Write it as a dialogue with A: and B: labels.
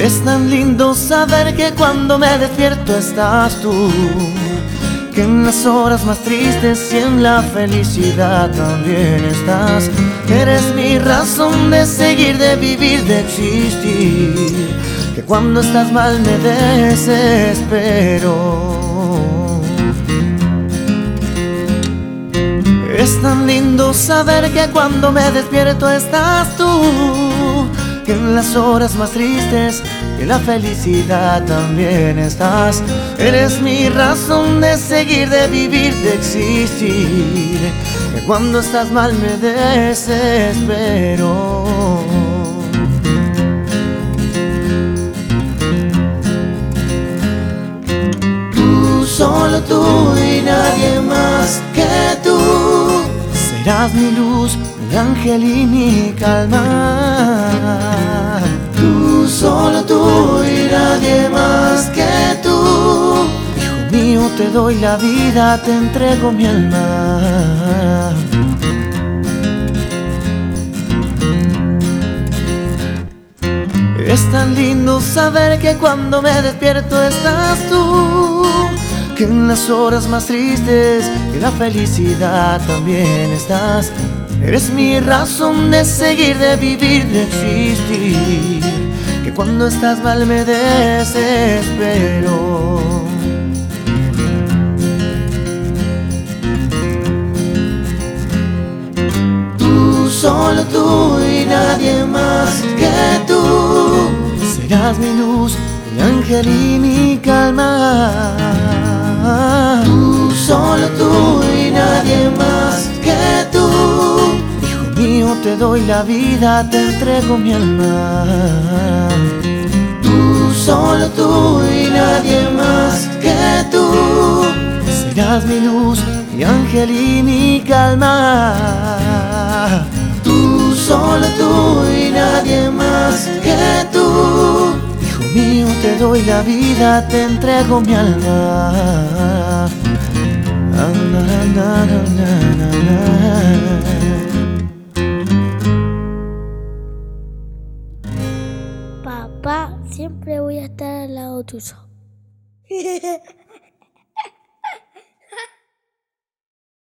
A: Es tan lindo saber que cuando me despierto estás tú, que en las horas más tristes y en la felicidad también estás. Eres mi razón de seguir, de vivir, de existir, que cuando estás mal me desespero. Es tan lindo saber que cuando me despierto estás tú, que en las horas más tristes y en la felicidad también estás. Eres mi razón de seguir, de vivir, de existir, que cuando estás mal me desespero. Tú, solo tú y nadie más que tú, serás mi luz, mi ángel y mi calma. Tú, solo tú y nadie más que tú. Hijo mío, te doy la vida, te entrego mi alma. Es tan lindo saber que cuando me despierto estás tú, que en las horas más tristes y la felicidad también estás. Eres mi razón de seguir, de vivir, de existir, que cuando estás mal me desespero. Tú, solo tú y nadie más que tú, serás mi luz, mi ángel y mi calma. Tú, solo tú y nadie más que tú. Hijo mío, te doy la vida, te entrego mi alma. Tú, solo tú y nadie más que tú, serás mi luz, mi ángel y mi calma. Tú, solo tú y nadie más que tú. Hijo mío, te doy la vida, te entrego mi alma.
B: Papá, siempre voy a estar al lado tuyo.